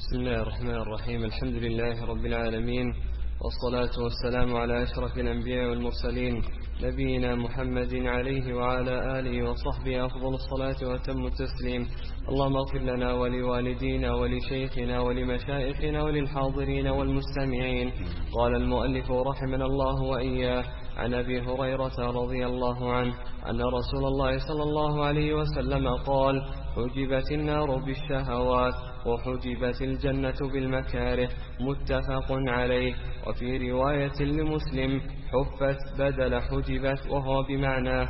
بسم الله الرحمن الرحيم. الحمد لله رب العالمين، والصلاة والسلام على أشرف الأنبياء والمرسلين، نبينا محمد عليه وعلى آله وصحبه أفضل الصلاة وأتم التسليم. اللهم اغفر لنا ولوالدينا ولشيخنا ولمشايخنا وللحاضرين والمستمعين. قال المؤلف رحمنا الله وإياه: عن أبي هريرة رضي الله عنه أن رسول الله صلى الله عليه وسلم قال: حجبت النار بالشهوات وحجبت الجنة بالمكاره، متفق عليه. وفي رواية لمسلم: حفت بدل حجبت، وهو بمعناه.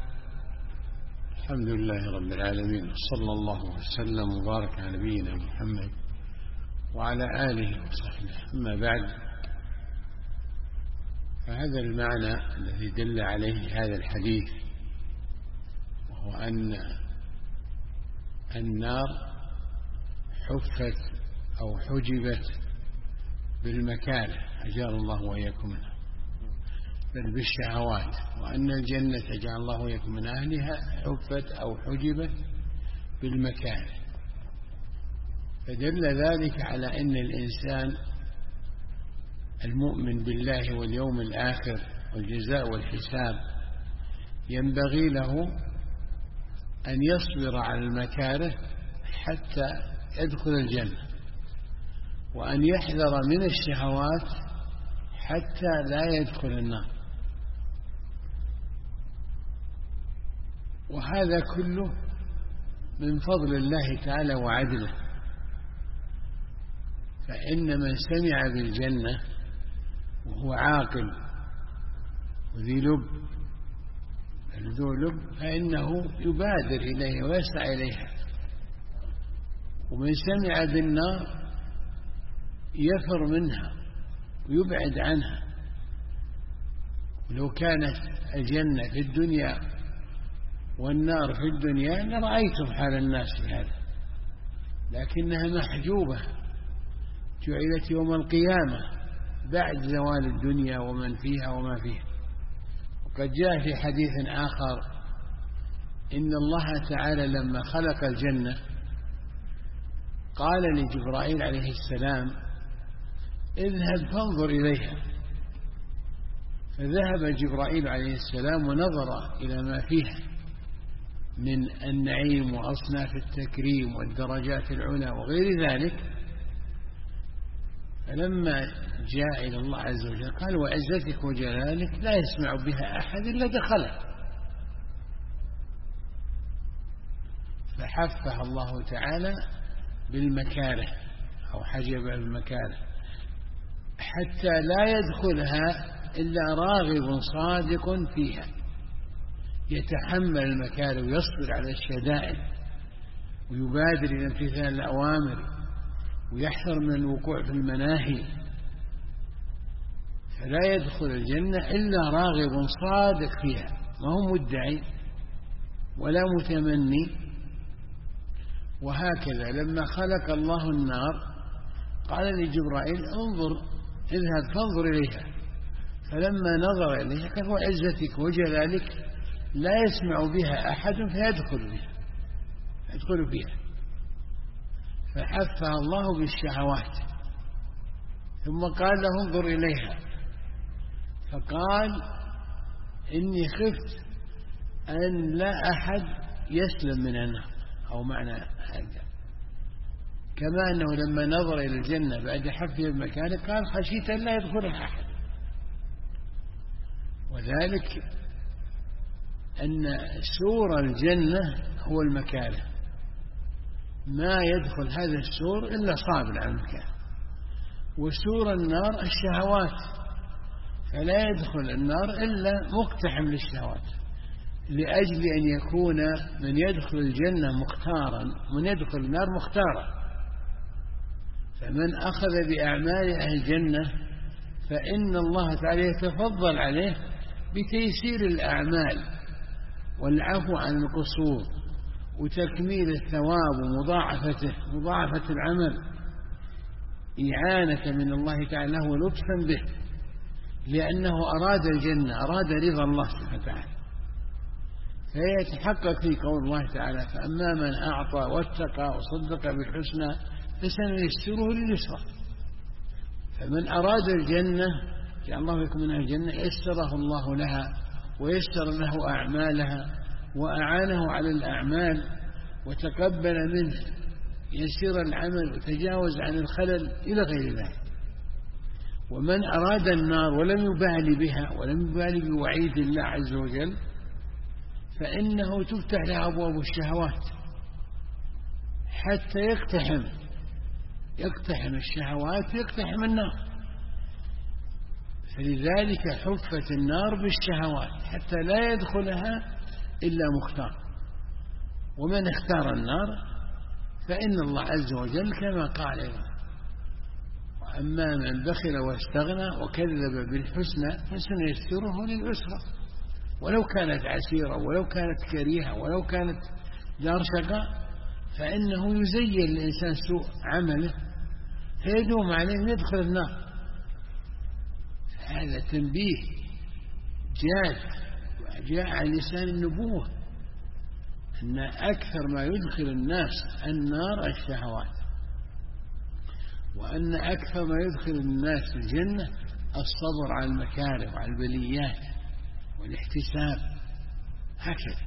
الحمد لله رب العالمين، صلى الله وسلم وبارك على نبينا محمد وعلى آله وصحبه. أما بعد، فهذا المعنى الذي دل عليه هذا الحديث، وهو أن النار حفت أو حجبت بالمكاره، أجار الله وإياكم منها، بل بالشهوات، وأن الجنة جعل الله وإياكم من أهلها حفت أو حجبت بالمكاره. فدل ذلك على أن الإنسان المؤمن بالله واليوم الآخر والجزاء والحساب ينبغي له أن يصبر على المكاره حتى يدخل الجنة، وأن يحذر من الشهوات حتى لا يدخل النار. وهذا كله من فضل الله تعالى وعدله، فإن من سمع بالجنة وهو عاقل وذي لب ذو لب فإنه يبادر إليها ويسعى إليها، ومن سمع بالنار يفر منها ويبعد عنها. ولو كانت الجنة في الدنيا والنار في الدنيا لرأيتم حال الناس في هذا، لكنها محجوبة، جعلت يوم القيامة بعد زوال الدنيا ومن فيها وما فيها. وقد جاء في حديث آخر إن الله تعالى لما خلق الجنة قال لجبرائيل عليه السلام: اذهب فانظر إليها. فذهب جبرائيل عليه السلام ونظر إلى ما فيها من النعيم وأصناف التكريم والدرجات العلى وغير ذلك. فلما جاء إلى الله عز وجل قال: وعزتك وجلالك لا يسمع بها أحد إلا دخله. فحفها الله تعالى بالمكاره أو حجب المكاره حتى لا يدخلها إلا راغب صادق فيها، يتحمل المكاره ويصبر على الشدائد ويبادر إلى امتثال الأوامر ويحذر من الوقوع في المناهي. فلا يدخل الجنة إلا راغب صادق فيها، ما هو مدعي ولا متمني. وهكذا لما خلق الله النار قال لجبرائيل: انظر، اذهب فانظر إليها. فلما نظر إليها قال: وعزتك وجلالك لا يسمع بها أحد يدخل فيها. فحفها الله بالشهوات، ثم قال له: انظر إليها. فقال: إني خفت أن لا أحد يسلم من النار، أو معنى هذا. كما أنه لما نظر إلى الجنة بعد حفه المكان قال: خشيت أن لا يدخلها أحد. وذلك أن سور الجنة هو المكاره، ما يدخل هذا السور إلا صابر على المكان. وسور النار الشهوات، فلا يدخل النار إلا مقتحم للشهوات، لأجل أن يكون من يدخل الجنة مختارا، من يدخل النار مختارا. فمن أخذ بأعمال أهل الجنة فإن الله تعالى يتفضل عليه بتيسير الأعمال والعفو عن القصور وتكميل الثواب ومضاعفة العمل، إعانة من الله تعالى له ولطفا به، لأنه أراد الجنة، أراد رضا الله سبحانه وتعالى. فيتحقق في قول الله تعالى: فأما من أعطى واتقى وصدق بالحسنى فسنيسره لليسرى. فمن أراد الجنة جعل الله يكون من أهل الجنة يسره الله لها ويسر له أعمالها وأعانه على الأعمال وتقبل منه يسير العمل وتجاوز عن الخلل إلى غير ذلك. ومن أراد النار ولم يبالي بها ولم يبالي بوعيد الله عز وجل فإنه تفتح له أبواب الشهوات حتى يقتحم الشهوات ويقتحم النار. فلذلك حفت النار بالشهوات حتى لا يدخلها إلا مختار. ومن اختار النار فإن الله عز وجل كما قال: وأما من بخل واستغنى وكذب بالحسنى فسنيسره للعسرى. ولو كانت عسيرة ولو كانت كريهة ولو كانت دار شقاء فإنه يزين الإنسان سوء عمله فيدوم عليه ويدخل النار. هذا تنبيه جاء على لسان النبوة أن أكثر ما يدخل الناس النار الشهوات، وأن أكثر ما يدخل الناس الجنة الصبر على المكاره وعلى البليات والاحتساب هكذا.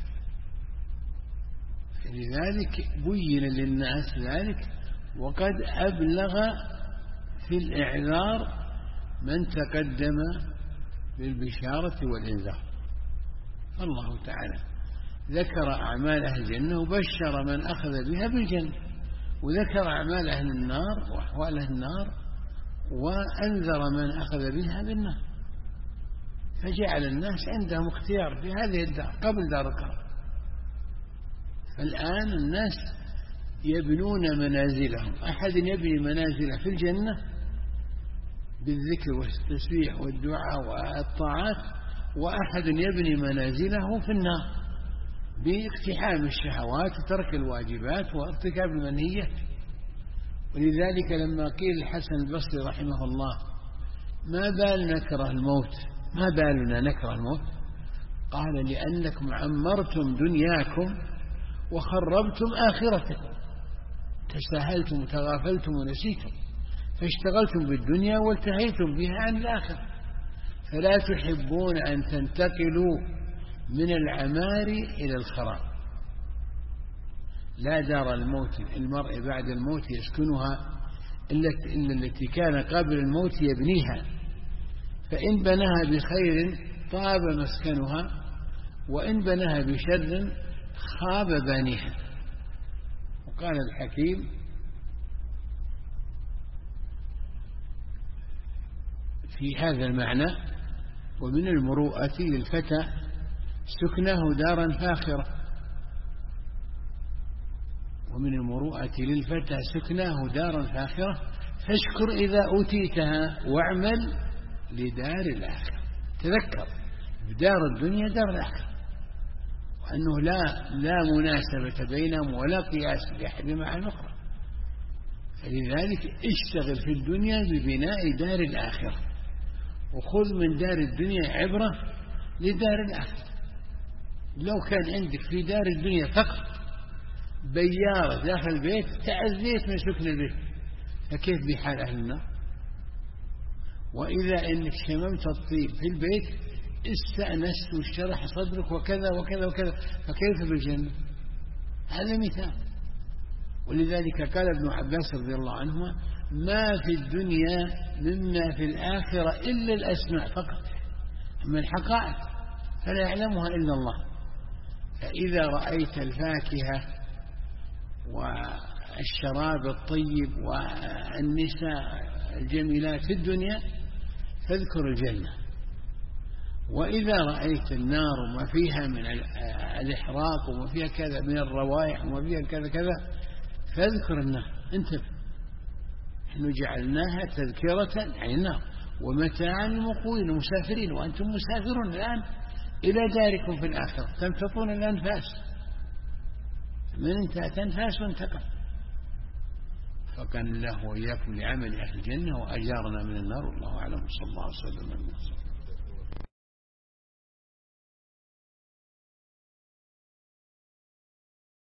لذلك بين للناس ذلك، وقد أبلغ في الإعذار من تقدم بالبشارة والإنذار. الله تعالى ذكر أعمال أهل الجنة وبشر من أخذ بها بالجنة، وذكر أعمال أهل النار وأحوال أهل النار وأنذر من أخذ بها بالنار. فجعل الناس عندهم اختيار في هذه الدار قبل دار القرار. فالآن الناس يبنون منازلهم، أحد يبني منازله في الجنة بالذكر والتسبيح والدعاء والطاعات، وأحد يبني منازله في النار باقتحام الشهوات وترك الواجبات وارتكاب المنهيات. ولذلك لما قيل الحسن البصري رحمه الله: ما بال نكره الموت، ما بالنا نكره الموت؟ قال: لأنكم عمرتم دنياكم وخربتم آخرتكم، تساهلتم وتغافلتم ونسيتم، فاشتغلتم بالدنيا والتهيتم بها عن الآخرة، فلا تحبون أن تنتقلوا من العمار إلى الخراب. لا دار الموت المرء بعد الموت يسكنها إلا التي كان قبل الموت يبنيها، فإن بناها بخير طاب مسكنها، وإن بناها بشر خاب بانيها. وقال الحكيم: في هذا المعنى: ومن المروءة للفتى سكنه دارا فاخرة. ومن المروءة للفتى سكناه دارا فاخرة، فاشكر إذا أوتيتها واعمل لدار الآخرة. تذكر بدار الدنيا دار الآخرة، وأنه لا مناسبة بينهم ولا قياس لأحد مع الأخرى. فلذلك اشتغل في الدنيا ببناء دار الآخرة، وخذ من دار الدنيا عبرة لدار الآخرة. لو كان عندك في دار الدنيا فقط بيارة داخل البيت تعزيت من سكن البيت، فكيف بحال أهل النار؟ وإذا إنك شممت الطيب في البيت استأنست واشترح صدرك وكذا وكذا وكذا، فكيف بالجنة؟ هذا مثال. ولذلك قال ابن عباس رضي الله عنهما: ما في الدنيا مما في الآخرة إلا الأسماء فقط، أما الحقائق فلا يعلمها إلا الله. فإذا رأيت الفاكهة والشراب الطيب والنساء الجميلات في الدنيا فاذكر الجنة، وإذا رأيت النار وما فيها من الإحراق وما فيها كذا من الروائح وما فيها كذا كذا فاذكر النار. انتبه، نحن جعلناها تذكرة عن النار ومتاعا للمقوين المسافرين، وأنتم مسافرون الآن إلى داركم في الآخرة، تمتطون الأنفاس، من انتهت أنفاس وانتقل. فكان الله وإياكم لعمل أهل الجنة وأجارنا من النار. والله أعلم، صلى الله عليه وسلم.